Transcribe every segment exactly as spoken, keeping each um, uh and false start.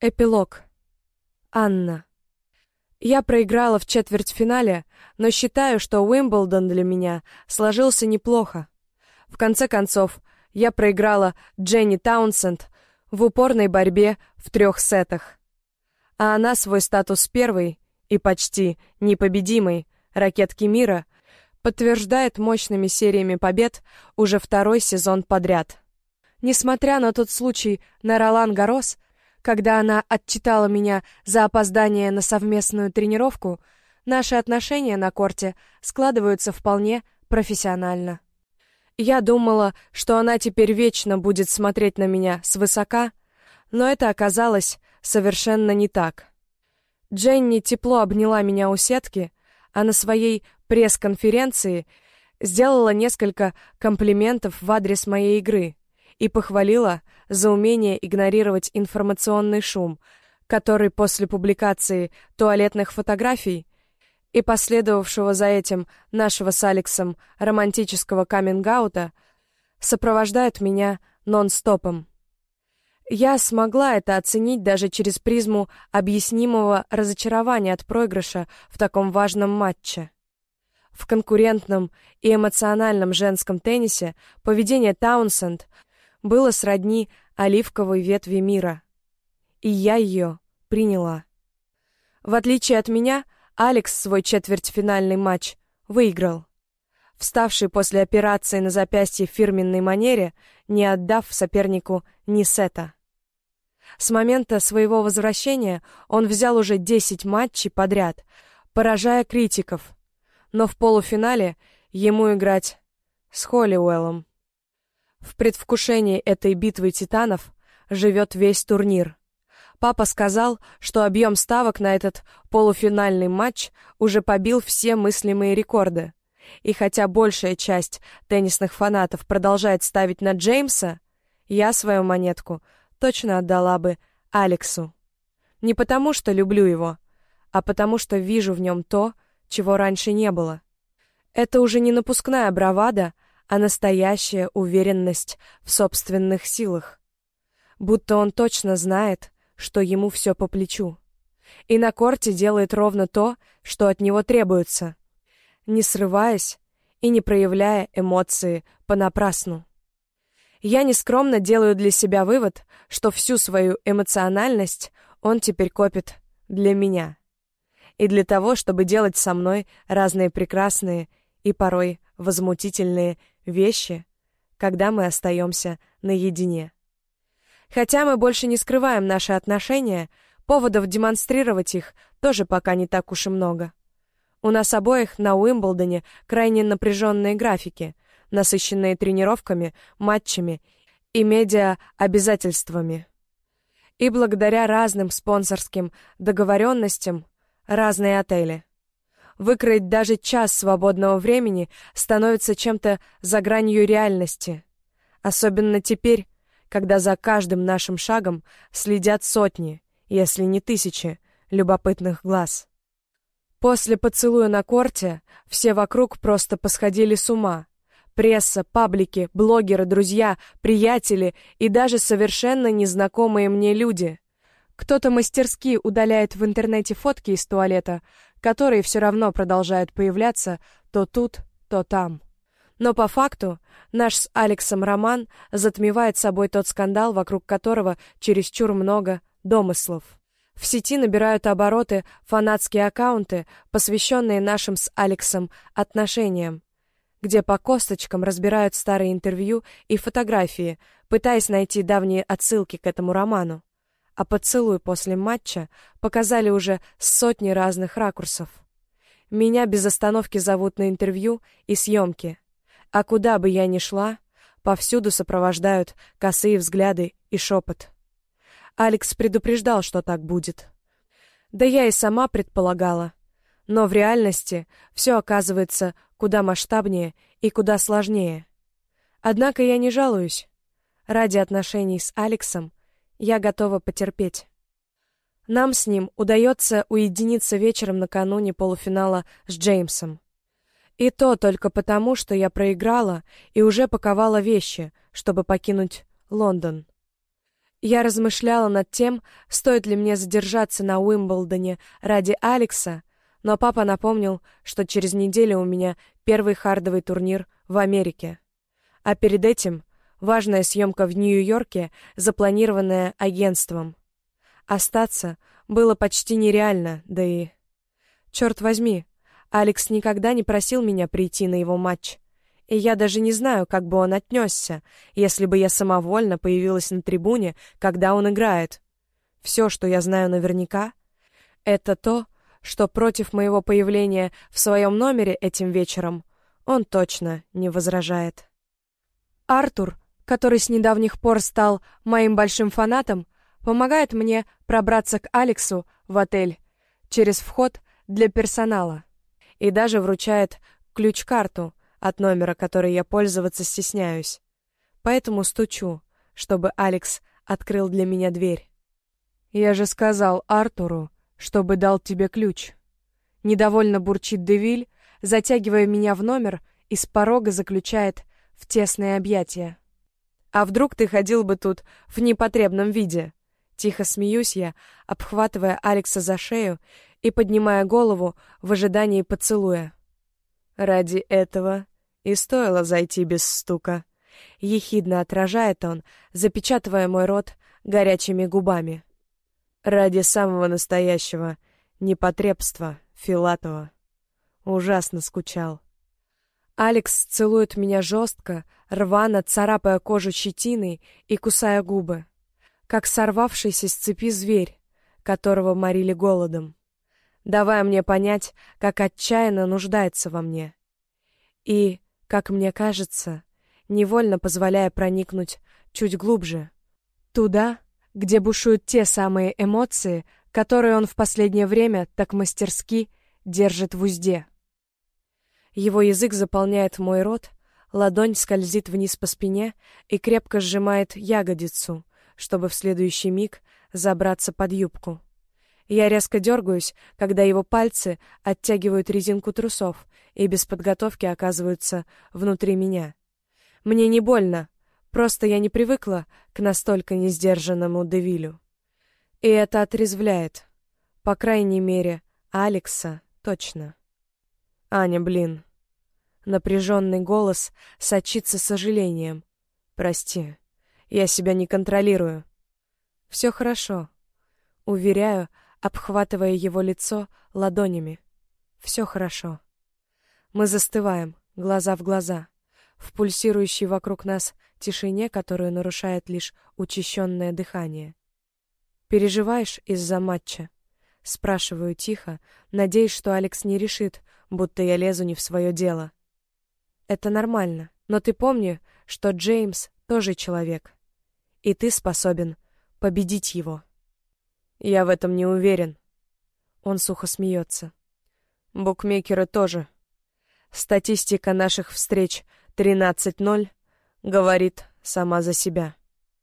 Эпилог. Анна. Я проиграла в четвертьфинале, но считаю, что Уимблдон для меня сложился неплохо. В конце концов, я проиграла Дженни Таунсенд в упорной борьбе в трех сетах. А она свой статус первой и почти непобедимой ракетки мира подтверждает мощными сериями побед уже второй сезон подряд. Несмотря на тот случай на Ролан-Гаррос, когда она отчитала меня за опоздание на совместную тренировку, наши отношения на корте складываются вполне профессионально. Я думала, что она теперь вечно будет смотреть на меня свысока, но это оказалось совершенно не так. Дженни тепло обняла меня у сетки, а на своей пресс-конференции сделала несколько комплиментов в адрес моей игры и похвалила за умение игнорировать информационный шум, который после публикации туалетных фотографий и последовавшего за этим нашего с Алексом романтического каминг-аута сопровождает меня нон-стопом. Я смогла это оценить даже через призму объяснимого разочарования от проигрыша в таком важном матче. В конкурентном и эмоциональном женском теннисе поведение Таунсенд было сродни оливковой ветви мира. И я ее приняла. В отличие от меня, Алекс свой четвертьфинальный матч выиграл, вставший после операции на запястье в фирменной манере, не отдав сопернику ни сета. С момента своего возвращения он взял уже десять матчей подряд, поражая критиков, но в полуфинале ему играть с Холлиуэллом. В предвкушении этой битвы титанов живет весь турнир. Папа сказал, что объем ставок на этот полуфинальный матч уже побил все мыслимые рекорды. И хотя большая часть теннисных фанатов продолжает ставить на Джеймса, я свою монетку точно отдала бы Алексу. Не потому, что люблю его, а потому, что вижу в нем то, чего раньше не было. Это уже не напускная бравада, а настоящая уверенность в собственных силах. Будто он точно знает, что ему все по плечу. И на корте делает ровно то, что от него требуется, не срываясь и не проявляя эмоции понапрасну. Я нескромно делаю для себя вывод, что всю свою эмоциональность он теперь копит для меня. И для того, чтобы делать со мной разные прекрасные и порой возмутительные вещи, когда мы остаемся наедине. Хотя мы больше не скрываем наши отношения, поводов демонстрировать их тоже пока не так уж и много. У нас обоих на Уимблдоне крайне напряженные графики, насыщенные тренировками, матчами и медиа-обязательствами. И благодаря разным спонсорским договоренностям разные отели. Выкроить даже час свободного времени становится чем-то за гранью реальности. Особенно теперь, когда за каждым нашим шагом следят сотни, если не тысячи, любопытных глаз. После поцелуя на корте все вокруг просто посходили с ума. Пресса, паблики, блогеры, друзья, приятели и даже совершенно незнакомые мне люди. Кто-то мастерски удаляет в интернете фотки из туалета, которые все равно продолжают появляться то тут, то там. Но по факту наш с Алексом роман затмевает собой тот скандал, вокруг которого чересчур много домыслов. В сети набирают обороты фанатские аккаунты, посвященные нашим с Алексом отношениям, где по косточкам разбирают старые интервью и фотографии, пытаясь найти давние отсылки к этому роману. А поцелуй после матча показали уже сотни разных ракурсов. Меня без остановки зовут на интервью и съемки. А куда бы я ни шла, повсюду сопровождают косые взгляды и шепот. Алекс предупреждал, что так будет. Да я и сама предполагала. Но в реальности все оказывается куда масштабнее и куда сложнее. Однако я не жалуюсь. Ради отношений с Алексом я готова потерпеть. Нам с ним удается уединиться вечером накануне полуфинала с Джеймсом. И то только потому, что я проиграла и уже паковала вещи, чтобы покинуть Лондон. Я размышляла над тем, стоит ли мне задержаться на Уимблдоне ради Алекса, но папа напомнил, что через неделю у меня первый хардовый турнир в Америке. А перед этим важная съемка в Нью-Йорке, запланированная агентством. Остаться было почти нереально, да и... Черт возьми, Алекс никогда не просил меня прийти на его матч. И я даже не знаю, как бы он отнесся, если бы я самовольно появилась на трибуне, когда он играет. Все, что я знаю наверняка, это то, что против моего появления в своем номере этим вечером он точно не возражает. Артур, который с недавних пор стал моим большим фанатом, помогает мне пробраться к Алексу в отель через вход для персонала и даже вручает ключ-карту от номера, который я пользоваться стесняюсь. Поэтому стучу, чтобы Алекс открыл для меня дверь. «Я же сказал Артуру, чтобы дал тебе ключ». Недовольно бурчит Девиль, затягивая меня в номер и с порога заключает в тесное объятие. «А вдруг ты ходил бы тут в непотребном виде?» Тихо смеюсь я, обхватывая Алекса за шею и поднимая голову в ожидании поцелуя. «Ради этого и стоило зайти без стука», — ехидно отражает он, запечатывая мой рот горячими губами. «Ради самого настоящего непотребства Филатова. Ужасно скучал». Алекс целует меня жестко, рвано царапая кожу щетиной и кусая губы, как сорвавшийся с цепи зверь, которого морили голодом, давая мне понять, как отчаянно нуждается во мне. И, как мне кажется, невольно позволяя проникнуть чуть глубже, туда, где бушуют те самые эмоции, которые он в последнее время так мастерски держит в узде. Его язык заполняет мой рот, ладонь скользит вниз по спине и крепко сжимает ягодицу, чтобы в следующий миг забраться под юбку. Я резко дергаюсь, когда его пальцы оттягивают резинку трусов и без подготовки оказываются внутри меня. Мне не больно, просто я не привыкла к настолько несдержанному Девилю. И это отрезвляет. По крайней мере, Алекса точно. «Аня, блин». Напряженный голос сочится сожалением. «Прости, я себя не контролирую». «Все хорошо», — уверяю, обхватывая его лицо ладонями. «Все хорошо». Мы застываем, глаза в глаза, в пульсирующей вокруг нас тишине, которую нарушает лишь учащенное дыхание. «Переживаешь из-за матча?» — спрашиваю тихо, надеясь, что Алекс не решит, будто я лезу не в свое дело. «Это нормально, но ты помни, что Джеймс тоже человек, и ты способен победить его». «Я в этом не уверен». Он сухо смеется. «Букмекеры тоже. Статистика наших встреч тринадцать ноль говорит сама за себя».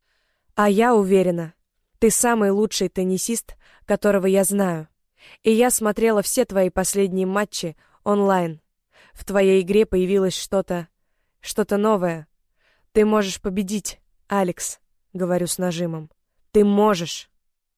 «А я уверена, ты самый лучший теннисист, которого я знаю. И я смотрела все твои последние матчи онлайн. В твоей игре появилось что-то... что-то новое. Ты можешь победить, Алекс», — говорю с нажимом. «Ты можешь».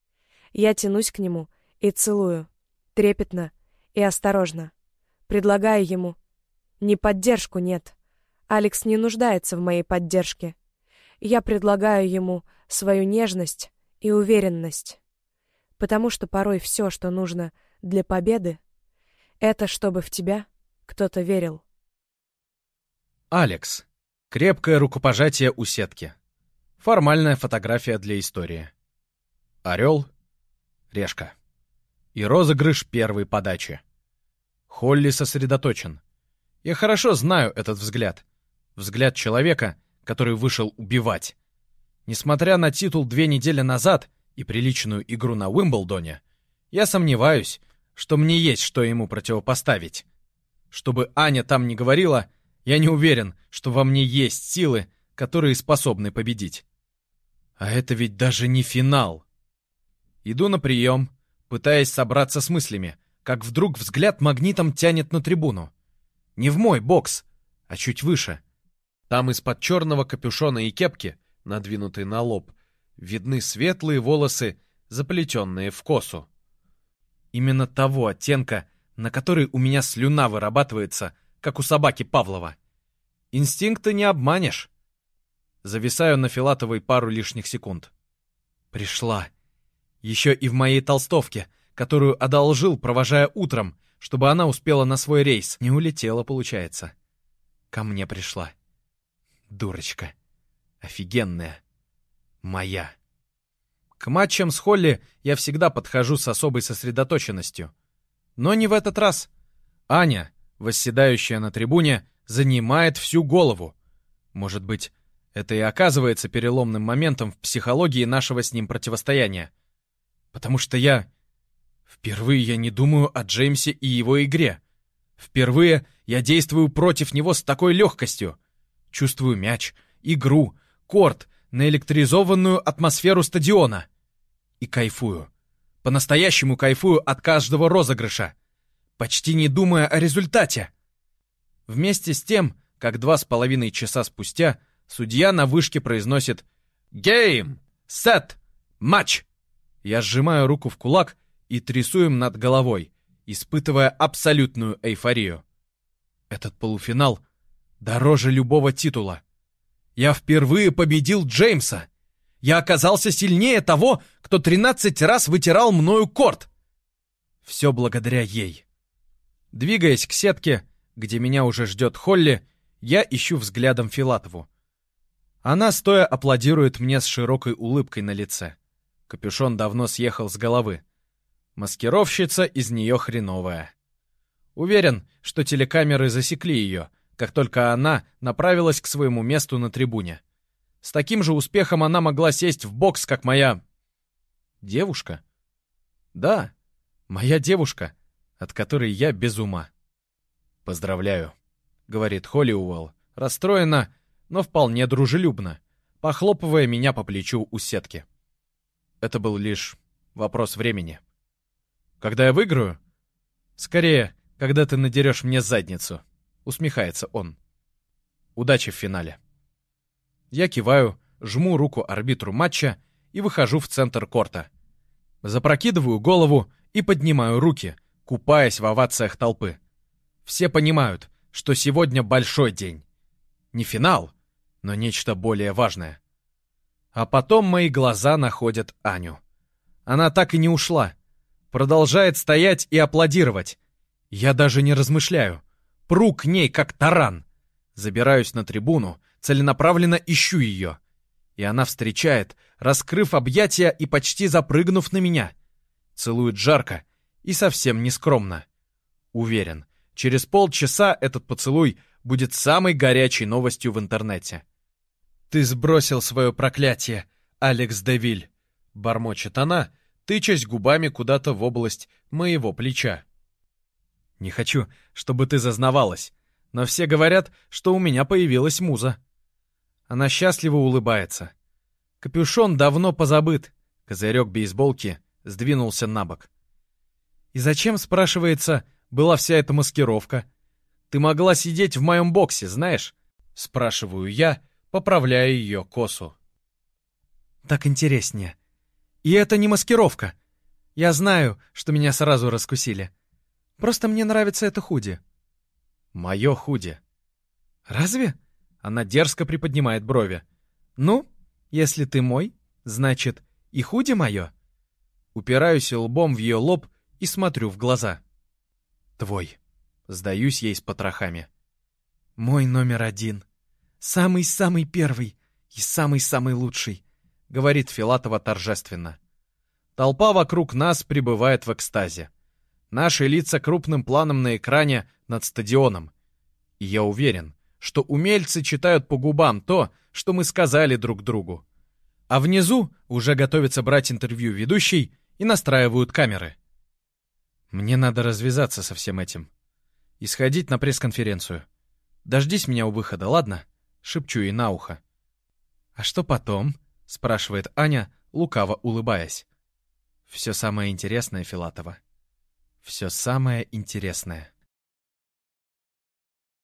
Я тянусь к нему и целую, трепетно и осторожно. Предлагаю ему... Не поддержку, нет. Алекс не нуждается в моей поддержке. Я предлагаю ему свою нежность и уверенность. Потому что порой все, что нужно для победы, это чтобы в тебя кто-то верил. Алекс. Крепкое рукопожатие у сетки. Формальная фотография для истории. Орел. Решка. И розыгрыш первой подачи. Холли сосредоточен. Я хорошо знаю этот взгляд. Взгляд человека, который вышел убивать. Несмотря на титул две недели назад и приличную игру на Уимблдоне, я сомневаюсь, что мне есть что ему противопоставить. Чтобы Аня там не говорила, я не уверен, что во мне есть силы, которые способны победить. А это ведь даже не финал. Иду на прием, пытаясь собраться с мыслями, как вдруг взгляд магнитом тянет на трибуну. Не в мой бокс, а чуть выше. Там из-под черного капюшона и кепки, надвинутой на лоб, видны светлые волосы, заплетенные в косу. Именно того оттенка, на который у меня слюна вырабатывается, как у собаки Павлова. Инстинкты не обманешь. Зависаю на Филатовой пару лишних секунд. Пришла. Еще и в моей толстовке, которую одолжил, провожая утром, чтобы она успела на свой рейс. Не улетела, получается. Ко мне пришла. Дурочка. Офигенная. Моя. К матчам с Холли я всегда подхожу с особой сосредоточенностью. Но не в этот раз. Аня, восседающая на трибуне, занимает всю голову. Может быть, это и оказывается переломным моментом в психологии нашего с ним противостояния. Потому что я... Впервые я не думаю о Джеймсе и его игре. Впервые я действую против него с такой легкостью. Чувствую мяч, игру, корт, наэлектризованную атмосферу стадиона. И кайфую. По-настоящему кайфую от каждого розыгрыша. Почти не думая о результате. Вместе с тем, как два с половиной часа спустя судья на вышке произносит «Гейм! Сет! Матч!» Я сжимаю руку в кулак и трясу им над головой, испытывая абсолютную эйфорию. Этот полуфинал дороже любого титула. Я впервые победил Джеймса. Я оказался сильнее того, кто тринадцать раз вытирал мною корт. Все благодаря ей. Двигаясь к сетке, где меня уже ждет Холли, я ищу взглядом Филатову. Она стоя аплодирует мне с широкой улыбкой на лице. Капюшон давно съехал с головы. Маскировщица из нее хреновая. Уверен, что телекамеры засекли ее, как только она направилась к своему месту на трибуне. С таким же успехом она могла сесть в бокс, как моя... девушка? Да, моя девушка, от которой я без ума. «Поздравляю», — говорит Холлиуэлл, расстроена, но вполне дружелюбно, похлопывая меня по плечу у сетки. Это был лишь вопрос времени. Когда я выиграю? Скорее, когда ты надерешь мне задницу, усмехается он. Удачи в финале. Я киваю, жму руку арбитру матча и выхожу в центр корта. Запрокидываю голову и поднимаю руки, купаясь в овациях толпы. Все понимают, что сегодня большой день. Не финал, но нечто более важное. А потом мои глаза находят Аню. Она так и не ушла. Продолжает стоять и аплодировать. Я даже не размышляю. Пру к ней, как таран. Забираюсь на трибуну, целенаправленно ищу ее. И она встречает, раскрыв объятия и почти запрыгнув на меня. Целует жарко и совсем не скромно. Уверен, через полчаса этот поцелуй будет самой горячей новостью в интернете. «Ты сбросил свое проклятие, Алекс Девиль», — бормочет она, тычась губами куда-то в область моего плеча. «Не хочу, чтобы ты зазнавалась, но все говорят, что у меня появилась муза». Она счастливо улыбается. Капюшон давно позабыт, козырек бейсболки сдвинулся на бок. «И зачем, спрашивается, была вся эта маскировка? Ты могла сидеть в моем боксе, знаешь?» — спрашиваю я, поправляя ее косу. «Так интереснее. И это не маскировка. Я знаю, что меня сразу раскусили. Просто мне нравится это худи». «Мое худи». «Разве?» — она дерзко приподнимает брови. «Ну, если ты мой, значит, и худи мое». Упираюсь лбом в ее лоб и смотрю в глаза. «Твой». Сдаюсь ей с потрохами. «Мой номер один. Самый-самый первый и самый-самый лучший», — говорит Филатова торжественно. Толпа вокруг нас пребывает в экстазе. Наши лица крупным планом на экране над стадионом. И я уверен, что умельцы читают по губам то, что мы сказали друг другу. А внизу уже готовятся брать интервью ведущий и настраивают камеры. Мне надо развязаться со всем этим и сходить на пресс-конференцию. Дождись меня у выхода, ладно? Шепчу ей на ухо. «А что потом?» — спрашивает Аня, лукаво улыбаясь. «Все самое интересное, Филатова. Все самое интересное».